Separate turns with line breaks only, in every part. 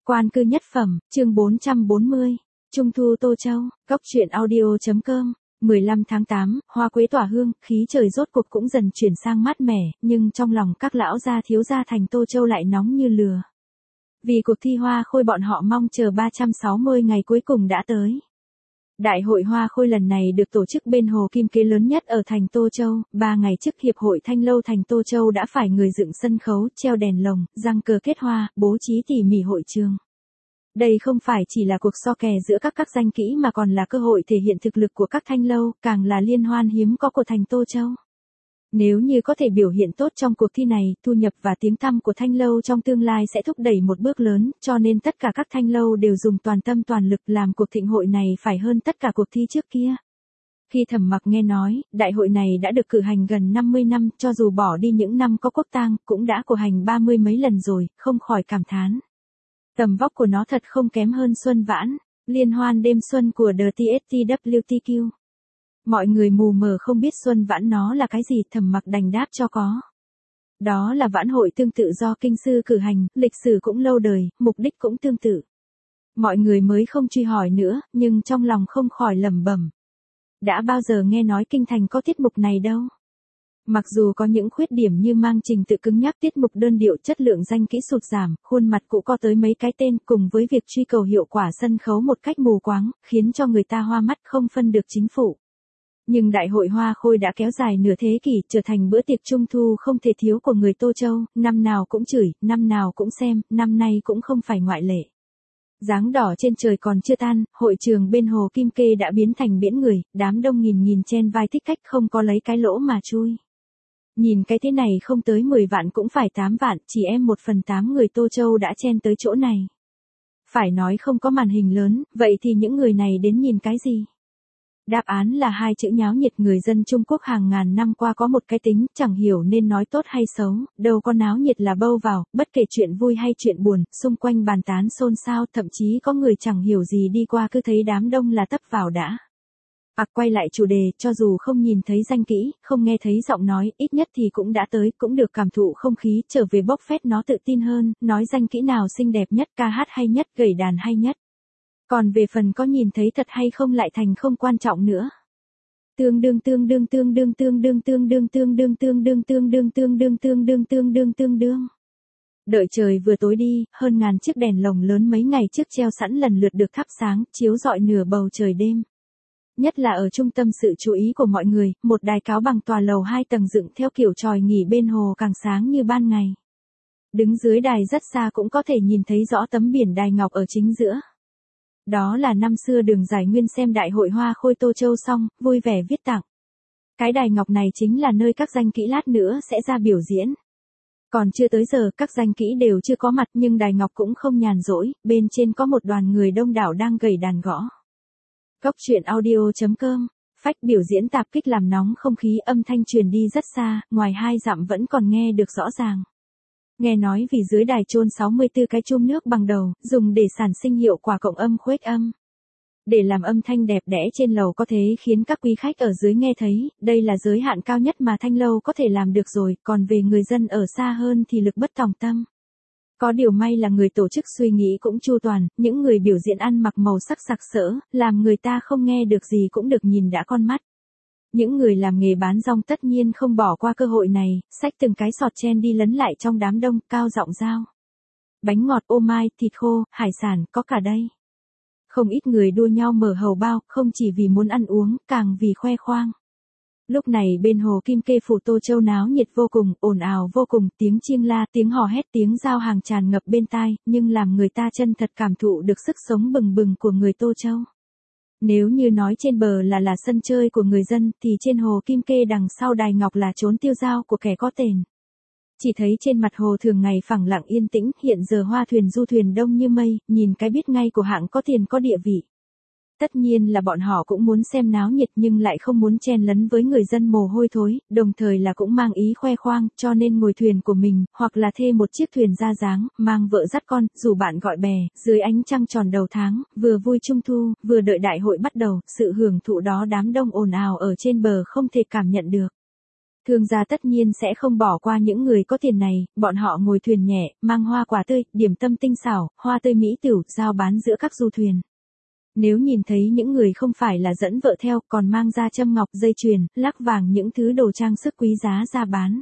Quan cư nhất phẩm, chương 440. Trung thu Tô Châu, góc truyện audio.com. 15 tháng 8, hoa quế tỏa hương, khí trời rốt cuộc cũng dần chuyển sang mát mẻ, nhưng trong lòng các lão gia thiếu gia thành Tô Châu lại nóng như lửa. Vì cuộc thi hoa khôi bọn họ mong chờ 360 ngày cuối cùng đã tới. Đại hội hoa khôi lần này được tổ chức bên hồ Kim Kế lớn nhất ở thành Tô Châu, 3 ngày trước Hiệp hội Thanh Lâu thành Tô Châu đã phải người dựng sân khấu, treo đèn lồng, răng cờ kết hoa, bố trí tỉ mỉ hội trường. Đây không phải chỉ là cuộc so kè giữa các danh kỹ mà còn là cơ hội thể hiện thực lực của các thanh lâu, càng là liên hoan hiếm có của thành Tô Châu. Nếu như có thể biểu hiện tốt trong cuộc thi này, thu nhập và tiếng tăm của thanh lâu trong tương lai sẽ thúc đẩy một bước lớn, cho nên tất cả các thanh lâu đều dùng toàn tâm toàn lực làm cuộc thịnh hội này phải hơn tất cả cuộc thi trước kia. Khi Thẩm Mặc nghe nói, đại hội này đã được cử hành gần 50 năm, cho dù bỏ đi những năm có quốc tang, cũng đã cử hành 30 mấy lần rồi, không khỏi cảm thán. Tầm vóc của nó thật không kém hơn Xuân Vãn, liên hoan đêm xuân của The TSTWTQ. Mọi người mù mờ không biết Xuân Vãn nó là cái gì, Thẩm Mặc đành đáp cho có. Đó là vãn hội tương tự do kinh sư cử hành, lịch sử cũng lâu đời, mục đích cũng tương tự. Mọi người mới không truy hỏi nữa, nhưng trong lòng không khỏi lẩm bẩm. Đã bao giờ nghe nói kinh thành có tiết mục này đâu. Mặc dù có những khuyết điểm như mang trình tự cứng nhắc, tiết mục đơn điệu, chất lượng danh kỹ sụt giảm, khuôn mặt cũ có tới mấy cái tên, cùng với việc truy cầu hiệu quả sân khấu một cách mù quáng, khiến cho người ta hoa mắt không phân được chính phủ. Nhưng đại hội hoa khôi đã kéo dài nửa thế kỷ, trở thành bữa tiệc trung thu không thể thiếu của người Tô Châu, năm nào cũng chửi, năm nào cũng xem, năm nay cũng không phải ngoại lệ. Dáng đỏ trên trời còn chưa tan, hội trường bên hồ Kim Kê đã biến thành biển người, đám đông nghìn chen vai thích cách không có lấy cái lỗ mà chui. Nhìn cái thế này không tới 10 vạn cũng phải 8 vạn, chỉ em 1/8 người Tô Châu đã chen tới chỗ này. Phải nói không có màn hình lớn, vậy thì những người này đến nhìn cái gì? Đáp án là hai chữ nháo nhiệt. Người dân Trung Quốc hàng ngàn năm qua có một cái tính, chẳng hiểu nên nói tốt hay xấu, đâu có náo nhiệt là bâu vào, bất kể chuyện vui hay chuyện buồn, xung quanh bàn tán xôn xao, thậm chí có người chẳng hiểu gì đi qua cứ thấy đám đông là tấp vào đã. Quay lại chủ đề, cho dù không nhìn thấy danh kỹ, không nghe thấy giọng nói, ít nhất thì cũng đã tới, cũng được cảm thụ không khí, trở về bốc phét nó tự tin hơn, nói danh kỹ nào xinh đẹp nhất, ca hát hay nhất, gảy đàn hay nhất. Còn về phần có nhìn thấy thật hay không lại thành không quan trọng nữa. Tương đương. Đợi trời vừa tối đi, hơn ngàn chiếc đèn lồng lớn mấy ngày trước treo sẵn lần lượt được thắp sáng, chiếu rọi nửa bầu trời đêm. Nhất là ở trung tâm sự chú ý của mọi người, một đài cáo bằng tòa lầu 2 tầng dựng theo kiểu tròi nghỉ bên hồ càng sáng như ban ngày. Đứng dưới đài rất xa cũng có thể nhìn thấy rõ tấm biển đài ngọc ở chính giữa. Đó là năm xưa Đường Giải Nguyên xem đại hội hoa khôi Tô Châu xong, vui vẻ viết tặng. Cái đài ngọc này chính là nơi các danh kỹ lát nữa sẽ ra biểu diễn. Còn chưa tới giờ, các danh kỹ đều chưa có mặt nhưng đài ngọc cũng không nhàn rỗi, bên trên có một đoàn người đông đảo đang gảy đàn gõ. Góc truyện audio.com, phách biểu diễn tạp kích làm nóng không khí, âm thanh truyền đi rất xa, ngoài 2 dặm vẫn còn nghe được rõ ràng. Nghe nói vì dưới đài chôn 64 cái chum nước bằng đầu, dùng để sản sinh hiệu quả cộng âm khuếch âm. Để làm âm thanh đẹp đẽ trên lầu có thể khiến các quý khách ở dưới nghe thấy, đây là giới hạn cao nhất mà thanh lâu có thể làm được rồi, còn về người dân ở xa hơn thì lực bất tòng tâm. Có điều may là người tổ chức suy nghĩ cũng chu toàn, những người biểu diễn ăn mặc màu sắc sặc sỡ, làm người ta không nghe được gì cũng được nhìn đã con mắt. Những người làm nghề bán rong tất nhiên không bỏ qua cơ hội này, xách từng cái sọt chen đi lấn lại trong đám đông, cao giọng rao. Bánh ngọt, ô mai, thịt khô, hải sản, có cả đây. Không ít người đua nhau mở hầu bao, không chỉ vì muốn ăn uống, càng vì khoe khoang. Lúc này bên hồ Kim Kê phủ Tô Châu náo nhiệt vô cùng, ồn ào vô cùng, tiếng chiêng la, tiếng hò hét, tiếng giao hàng tràn ngập bên tai, nhưng làm người ta chân thật cảm thụ được sức sống bừng bừng của người Tô Châu. Nếu như nói trên bờ là sân chơi của người dân, thì trên hồ Kim Kê đằng sau đài ngọc là trốn tiêu dao của kẻ có tiền. Chỉ thấy trên mặt hồ thường ngày phẳng lặng yên tĩnh, hiện giờ hoa thuyền du thuyền đông như mây, nhìn cái biết ngay của hạng có tiền có địa vị. Tất nhiên là bọn họ cũng muốn xem náo nhiệt nhưng lại không muốn chen lấn với người dân mồ hôi thối, đồng thời là cũng mang ý khoe khoang, cho nên ngồi thuyền của mình, hoặc là thuê một chiếc thuyền ra dáng, mang vợ dắt con, rủ bạn gọi bè, dưới ánh trăng tròn đầu tháng, vừa vui trung thu, vừa đợi đại hội bắt đầu, sự hưởng thụ đó đám đông ồn ào ở trên bờ không thể cảm nhận được. Thương gia tất nhiên sẽ không bỏ qua những người có tiền này, bọn họ ngồi thuyền nhẹ, mang hoa quả tươi, điểm tâm tinh xảo, hoa tươi mỹ tửu, giao bán giữa các du thuyền. Nếu nhìn thấy những người không phải là dẫn vợ theo, còn mang ra châm ngọc, dây chuyền, lắc vàng, những thứ đồ trang sức quý giá ra bán.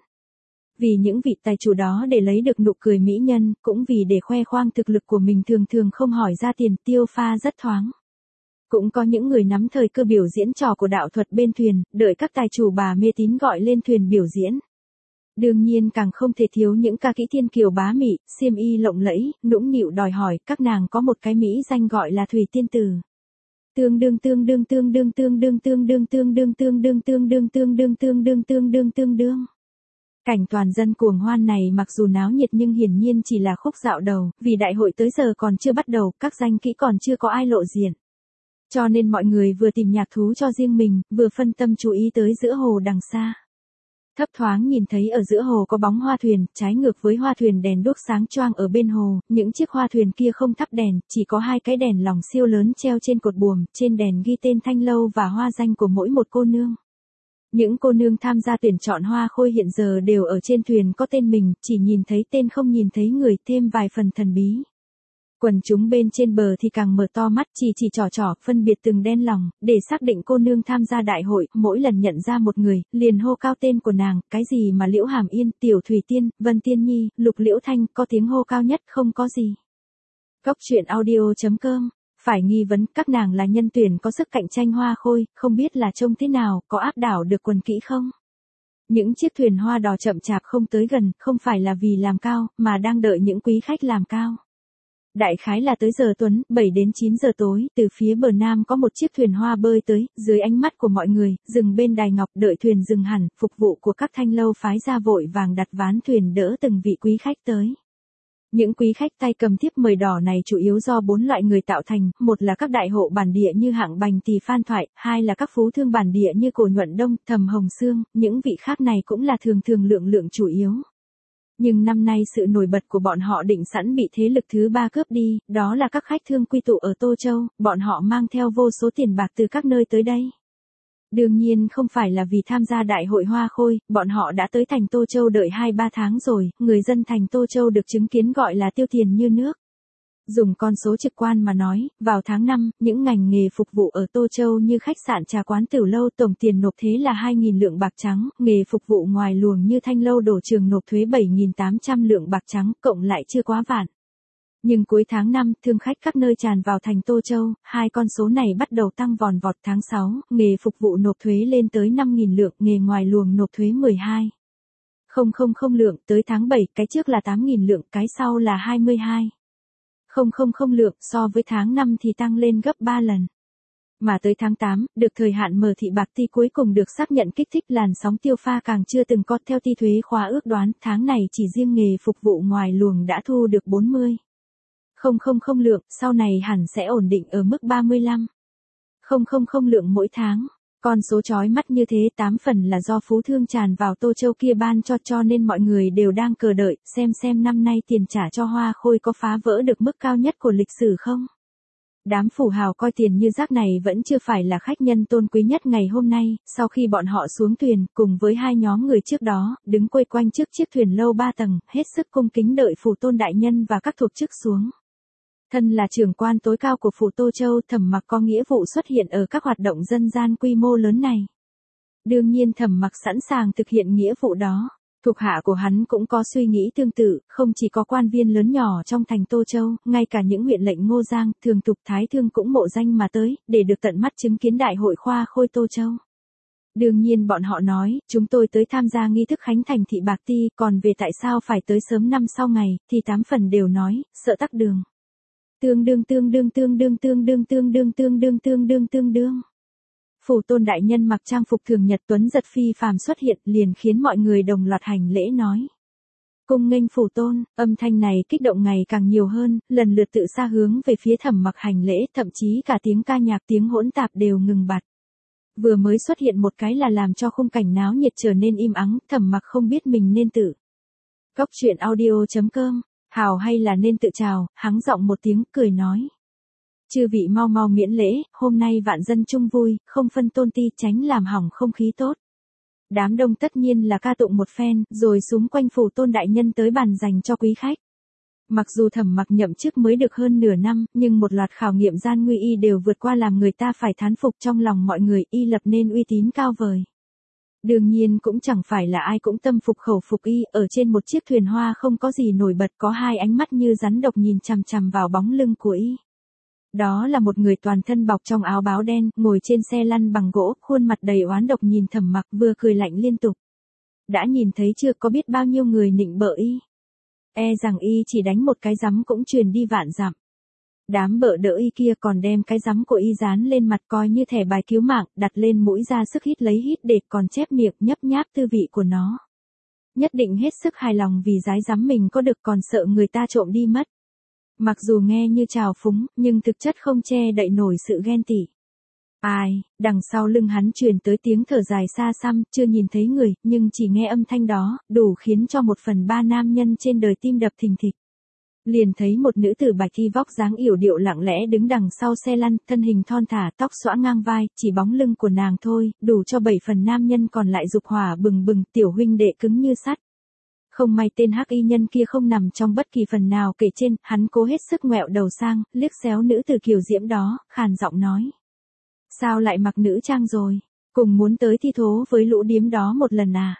Vì những vị tài chủ đó để lấy được nụ cười mỹ nhân, cũng vì để khoe khoang thực lực của mình thường thường không hỏi ra tiền, tiêu pha rất thoáng. Cũng có những người nắm thời cơ biểu diễn trò của đạo thuật bên thuyền, đợi các tài chủ bà mê tín gọi lên thuyền biểu diễn. Đương nhiên càng không thể thiếu những ca kỹ thiên kiều bá mị, xiêm y lộng lẫy, nũng nịu đòi hỏi, các nàng có một cái mỹ danh gọi là Thủy Tiên Tử. Tương đương tương đương tương đương tương đương tương đương tương đương tương đương tương đương tương đương tương đương tương đương tương đương. Cảnh toàn dân cuồng hoan này mặc dù náo nhiệt nhưng hiển nhiên chỉ là khúc dạo đầu, vì đại hội tới giờ còn chưa bắt đầu, các danh kỹ còn chưa có ai lộ diện. Cho nên mọi người vừa tìm nhạc thú cho riêng mình, vừa phân tâm chú ý tới giữa hồ đằng xa. Thấp thoáng nhìn thấy ở giữa hồ có bóng hoa thuyền, trái ngược với hoa thuyền đèn đuốc sáng choang ở bên hồ, những chiếc hoa thuyền kia không thắp đèn, chỉ có hai cái đèn lồng siêu lớn treo trên cột buồm, trên đèn ghi tên thanh lâu và hoa danh của mỗi một cô nương. Những cô nương tham gia tuyển chọn hoa khôi hiện giờ đều ở trên thuyền có tên mình, chỉ nhìn thấy tên không nhìn thấy người, thêm vài phần thần bí. Quần chúng bên trên bờ thì càng mở to mắt, chỉ trỏ, phân biệt từng đen lòng, để xác định cô nương tham gia đại hội, mỗi lần nhận ra một người, liền hô cao tên của nàng, cái gì mà Liễu Hàm Yên, Tiểu Thủy Tiên, Vân Tiên Nhi, Lục Liễu Thanh, có tiếng hô cao nhất không có gì. Góc truyện audio.com. Phải nghi vấn các nàng là nhân tuyển có sức cạnh tranh hoa khôi, không biết là trông thế nào, có áp đảo được quần kỹ không? Những chiếc thuyền hoa đò chậm chạp không tới gần, không phải là vì làm cao, mà đang đợi những quý khách làm cao. Đại khái là tới giờ tuấn, 7 đến 9 giờ tối, từ phía bờ nam có một chiếc thuyền hoa bơi tới, dưới ánh mắt của mọi người, dừng bên đài ngọc, đợi thuyền dừng hẳn, phục vụ của các thanh lâu phái ra vội vàng đặt ván thuyền đỡ từng vị quý khách tới. Những quý khách tay cầm thiếp mời đỏ này chủ yếu do 4 loại người tạo thành, một là các đại hộ bản địa như Hạng Bành Tỳ Phan Thoại, hai là các phú thương bản địa như Cổ Nhuận Đông, Thầm Hồng Sương, những vị khác này cũng là thường lượng chủ yếu. Nhưng năm nay sự nổi bật của bọn họ định sẵn bị thế lực thứ ba cướp đi, đó là các khách thương quy tụ ở Tô Châu, bọn họ mang theo vô số tiền bạc từ các nơi tới đây. Đương nhiên không phải là vì tham gia đại hội hoa khôi, bọn họ đã tới thành Tô Châu đợi 2-3 tháng rồi, người dân thành Tô Châu được chứng kiến gọi là tiêu tiền như nước. Dùng con số trực quan mà nói, vào tháng 5, những ngành nghề phục vụ ở Tô Châu như khách sạn trà quán tiểu lâu tổng tiền nộp thế là 2.000 lượng bạc trắng, nghề phục vụ ngoài luồng như thanh lâu đổ trường nộp thuế 7.800 lượng bạc trắng, cộng lại chưa quá vạn. Nhưng cuối tháng 5, thương khách các nơi tràn vào thành Tô Châu, hai con số này bắt đầu tăng vòn vọt. Tháng 6, nghề phục vụ nộp thuế lên tới 5.000 lượng, nghề ngoài luồng nộp thuế 12.000 lượng, tới tháng 7, cái trước là 8.000 lượng, cái sau là 22.000 lượng, so với tháng 5 thì tăng lên gấp 3 lần. Mà tới tháng 8, được thời hạn mở thị bạc ti cuối cùng được xác nhận kích thích làn sóng tiêu pha càng chưa từng có. Theo ti thuế khóa ước đoán, tháng này chỉ riêng nghề phục vụ ngoài luồng đã thu được 40.000 lượng, sau này hẳn sẽ ổn định ở mức 35.000 lượng mỗi tháng. Con số chói mắt như thế 8 phần là do phú thương tràn vào Tô Châu kia ban cho nên mọi người đều đang chờ đợi, xem năm nay tiền trả cho hoa khôi có phá vỡ được mức cao nhất của lịch sử không. Đám phủ hào coi tiền như rác này vẫn chưa phải là khách nhân tôn quý nhất ngày hôm nay, sau khi bọn họ xuống thuyền, cùng với hai nhóm người trước đó, đứng quây quanh trước chiếc thuyền lâu 3 tầng, hết sức cung kính đợi phủ tôn đại nhân và các thuộc chức xuống. Thân là trưởng quan tối cao của phủ Tô Châu, Thẩm Mặc có nghĩa vụ xuất hiện ở các hoạt động dân gian quy mô lớn này. Đương nhiên Thẩm Mặc sẵn sàng thực hiện nghĩa vụ đó. Thuộc hạ của hắn cũng có suy nghĩ tương tự, không chỉ có quan viên lớn nhỏ trong thành Tô Châu, ngay cả những huyện lệnh Ngô Giang, Thường Tục Thái Thương cũng mộ danh mà tới, để được tận mắt chứng kiến đại hội khoa khôi Tô Châu. Đương nhiên bọn họ nói, chúng tôi tới tham gia nghi thức khánh thành thị Bạc Ti, còn về tại sao phải tới sớm năm sau ngày, thì 8 phần đều nói, sợ tắc đường. Tương đương. Phủ tôn đại nhân mặc trang phục thường nhật tuấn giật phi phàm xuất hiện, liền khiến mọi người đồng loạt hành lễ nói. Cung nghênh phủ tôn, âm thanh này kích động ngày càng nhiều hơn, lần lượt tự xa hướng về phía Thẩm Mặc hành lễ, thậm chí cả tiếng ca nhạc tiếng hỗn tạp đều ngừng bặt. Vừa mới xuất hiện một cái là làm cho khung cảnh náo nhiệt trở nên im ắng, Thẩm Mặc không biết mình nên tự. Góc truyện audio.com, hào hay là nên tự chào, hắng giọng một tiếng, cười nói. Chư vị mau miễn lễ, hôm nay vạn dân chung vui, không phân tôn ti, tránh làm hỏng không khí tốt. Đám đông tất nhiên là ca tụng một phen, rồi xúm quanh phủ Tôn đại nhân tới bàn dành cho quý khách. Mặc dù Thẩm Mặc nhậm chức mới được hơn nửa năm, nhưng một loạt khảo nghiệm gian nguy y đều vượt qua làm người ta phải thán phục. Trong lòng mọi người, y lập nên uy tín cao vời. Đương nhiên cũng chẳng phải là ai cũng tâm phục khẩu phục y, ở trên một chiếc thuyền hoa không có gì nổi bật, có hai ánh mắt như rắn độc nhìn chằm chằm vào bóng lưng của y. Đó là một người toàn thân bọc trong áo báo đen, ngồi trên xe lăn bằng gỗ, khuôn mặt đầy oán độc nhìn Thẩm Mặc, vừa cười lạnh liên tục. Đã nhìn thấy chưa, có biết bao nhiêu người nịnh bợ y. E rằng y chỉ đánh một cái giấm cũng truyền đi vạn dặm. Đám bợ đỡ y kia còn đem cái giấm của y dán lên mặt coi như thẻ bài cứu mạng, đặt lên mũi ra sức hít lấy hít để còn chép miệng nhấp nháp tư vị của nó. Nhất định hết sức hài lòng vì dái giấm mình có được, còn sợ người ta trộm đi mất. Mặc dù nghe như trào phúng, nhưng thực chất không che đậy nổi sự ghen tị. Ai, đằng sau lưng hắn truyền tới tiếng thở dài xa xăm, chưa nhìn thấy người, nhưng chỉ nghe âm thanh đó, đủ khiến cho 1/3 nam nhân trên đời tim đập thình thịch. Liền thấy một nữ tử bạch y vóc dáng yểu điệu lặng lẽ đứng đằng sau xe lăn, thân hình thon thả, tóc xõa ngang vai, chỉ bóng lưng của nàng thôi, đủ cho 7 phần nam nhân còn lại dục hỏa bừng bừng, tiểu huynh đệ cứng như sắt. Không may tên hắc y nhân kia không nằm trong bất kỳ phần nào kể trên, hắn cố hết sức ngoẹo đầu sang, liếc xéo nữ tử kiều diễm đó, khàn giọng nói. Sao lại mặc nữ trang rồi? Cùng muốn tới thi thố với lũ điếm đó một lần à?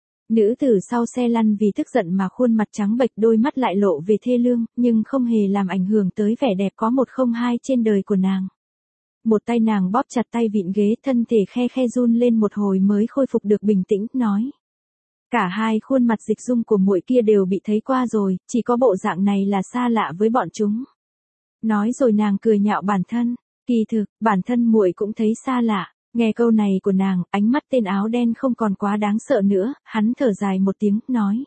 Nữ tử sau xe lăn vì tức giận mà khuôn mặt trắng bệch, đôi mắt lại lộ về thê lương, nhưng không hề làm ảnh hưởng tới vẻ đẹp có 102 trên đời của nàng. Một tay nàng bóp chặt tay vịn ghế, thân thể khe khe run lên một hồi mới khôi phục được bình tĩnh, nói. Cả hai khuôn mặt dịch dung của muội kia đều bị thấy qua rồi, chỉ có bộ dạng này là xa lạ với bọn chúng. Nói rồi nàng cười nhạo bản thân, kỳ thực, bản thân muội cũng thấy xa lạ. Nghe câu này của nàng, ánh mắt tên áo đen không còn quá đáng sợ nữa, hắn thở dài một tiếng, nói.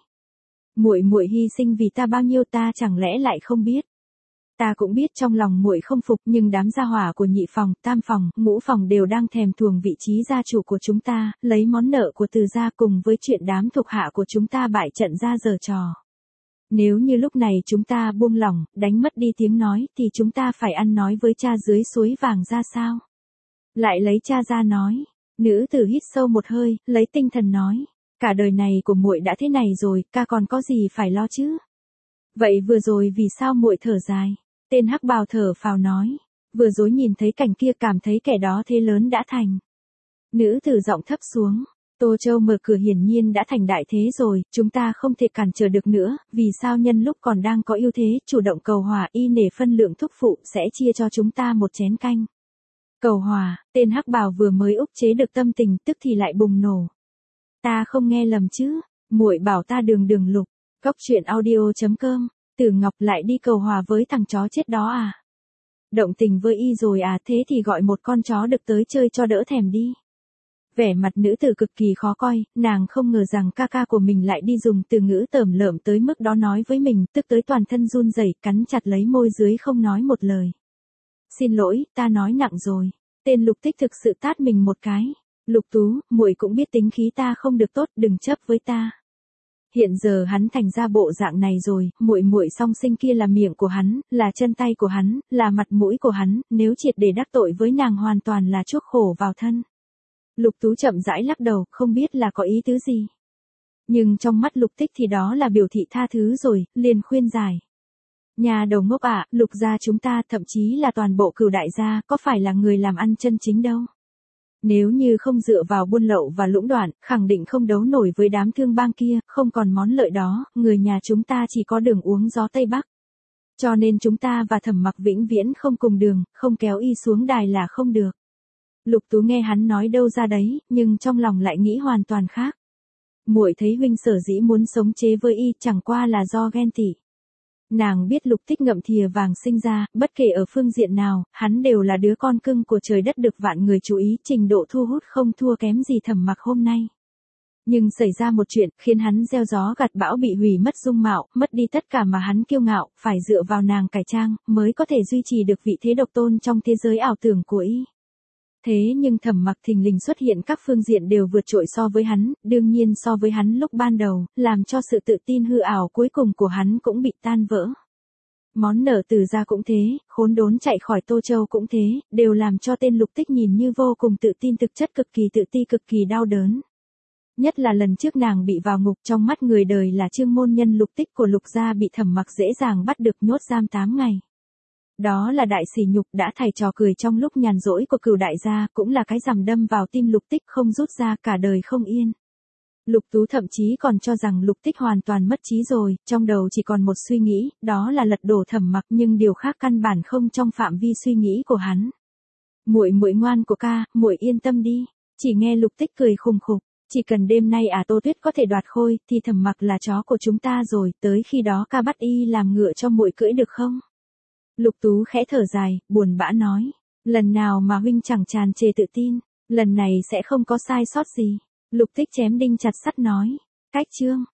Muội hy sinh vì ta bao nhiêu ta chẳng lẽ lại không biết. Ta cũng biết trong lòng muội không phục, nhưng đám gia hỏa của nhị phòng, tam phòng, ngũ phòng đều đang thèm thuồng vị trí gia chủ của chúng ta, lấy món nợ của Từ gia cùng với chuyện đám thuộc hạ của chúng ta bại trận ra giở trò. Nếu như lúc này chúng ta buông lỏng, đánh mất đi tiếng nói, thì chúng ta phải ăn nói với cha dưới suối vàng ra sao? Lại lấy cha ra nói. Nữ tử hít sâu một hơi, lấy tinh thần nói. Cả đời này của muội đã thế này rồi, ca còn có gì phải lo chứ? Vậy vừa rồi vì sao muội thở dài? Tên hắc bào thở phào nói. Vừa rồi nhìn thấy cảnh kia cảm thấy kẻ đó thế lớn đã thành. Nữ tử giọng thấp xuống. Tô Châu mở cửa hiển nhiên đã thành đại thế rồi, chúng ta không thể cản trở được nữa, vì sao nhân lúc còn đang có ưu thế, chủ động cầu hòa, y nể phân lượng thúc phụ sẽ chia cho chúng ta một chén canh. Cầu hòa, tên hắc bào vừa mới ức chế được tâm tình, tức thì lại bùng nổ. Ta không nghe lầm chứ, muội bảo ta đường lục, góc truyện audio.com, Tử Ngọc lại đi cầu hòa với thằng chó chết đó à? Động tình với y rồi à, thế thì gọi một con chó được tới chơi cho đỡ thèm đi. Vẻ mặt nữ tử cực kỳ khó coi, nàng không ngờ rằng ca ca của mình lại đi dùng từ ngữ tởm lợm tới mức đó nói với mình, tức tới toàn thân run rẩy, cắn chặt lấy môi dưới không nói một lời. Xin lỗi, ta nói nặng rồi. Tên Lục Tích thực sự tát mình một cái. Lục Tú, muội cũng biết tính khí ta không được tốt, đừng chấp với ta. Hiện giờ hắn thành ra bộ dạng này rồi, muội song sinh kia là miệng của hắn, là chân tay của hắn, là mặt mũi của hắn, nếu triệt để đắc tội với nàng hoàn toàn là chuốc khổ vào thân. Lục Tú chậm rãi lắc đầu, không biết là có ý tứ gì. Nhưng trong mắt Lục Tích thì đó là biểu thị tha thứ rồi, liền khuyên giải. Nhà đầu ngốc ạ, Lục gia chúng ta, thậm chí là toàn bộ Cửu đại gia, có phải là người làm ăn chân chính đâu. Nếu như không dựa vào buôn lậu và lũng đoạn, khẳng định không đấu nổi với đám thương bang kia, không còn món lợi đó, người nhà chúng ta chỉ có đường uống gió Tây Bắc. Cho nên chúng ta và Thẩm Mặc vĩnh viễn không cùng đường, không kéo y xuống đài là không được. Lục Tú nghe hắn nói đâu ra đấy, nhưng trong lòng lại nghĩ hoàn toàn khác. Muội thấy huynh sở dĩ muốn sống chế với y chẳng qua là do ghen tị. Nàng biết Lục Tích ngậm thìa vàng sinh ra, bất kể ở phương diện nào, hắn đều là đứa con cưng của trời đất được vạn người chú ý, trình độ thu hút không thua kém gì Thẩm Mặc hôm nay. Nhưng xảy ra một chuyện, khiến hắn gieo gió gặt bão, bị hủy mất dung mạo, mất đi tất cả mà hắn kiêu ngạo, phải dựa vào nàng cải trang, mới có thể duy trì được vị thế độc tôn trong thế giới ảo tưởng của y. Thế nhưng Thẩm Mặc thình lình xuất hiện các phương diện đều vượt trội so với hắn, đương nhiên so với hắn lúc ban đầu, làm cho sự tự tin hư ảo cuối cùng của hắn cũng bị tan vỡ. Món nợ Từ gia cũng thế, khốn đốn chạy khỏi Tô Châu cũng thế, đều làm cho tên Lục Tích nhìn như vô cùng tự tin, thực chất cực kỳ tự ti, cực kỳ đau đớn. Nhất là lần trước nàng bị vào ngục, trong mắt người đời là Trương môn nhân Lục Tích của Lục gia bị Thẩm Mặc dễ dàng bắt được nhốt giam 8 ngày. Đó là đại sỉ nhục, đã thầy trò cười trong lúc nhàn rỗi của Cửu đại gia, cũng là cái rằm đâm vào tim Lục Tích không rút ra, cả đời không yên. Lục Tú thậm chí còn cho rằng Lục Tích hoàn toàn mất trí rồi, trong đầu chỉ còn một suy nghĩ, đó là lật đổ Thẩm Mặc, nhưng điều khác căn bản không trong phạm vi suy nghĩ của hắn. Muội muội ngoan của ca, muội yên tâm đi. Chỉ nghe Lục Tích cười khùng khục, chỉ cần đêm nay Tô Tuyết có thể đoạt khôi, thì Thẩm Mặc là chó của chúng ta rồi, tới khi đó ca bắt y làm ngựa cho muội cưỡi được không? Lục Tú khẽ thở dài, buồn bã nói, lần nào mà huynh chẳng tràn trề tự tin, lần này sẽ không có sai sót gì. Lục Tích chém đinh chặt sắt nói, cách chương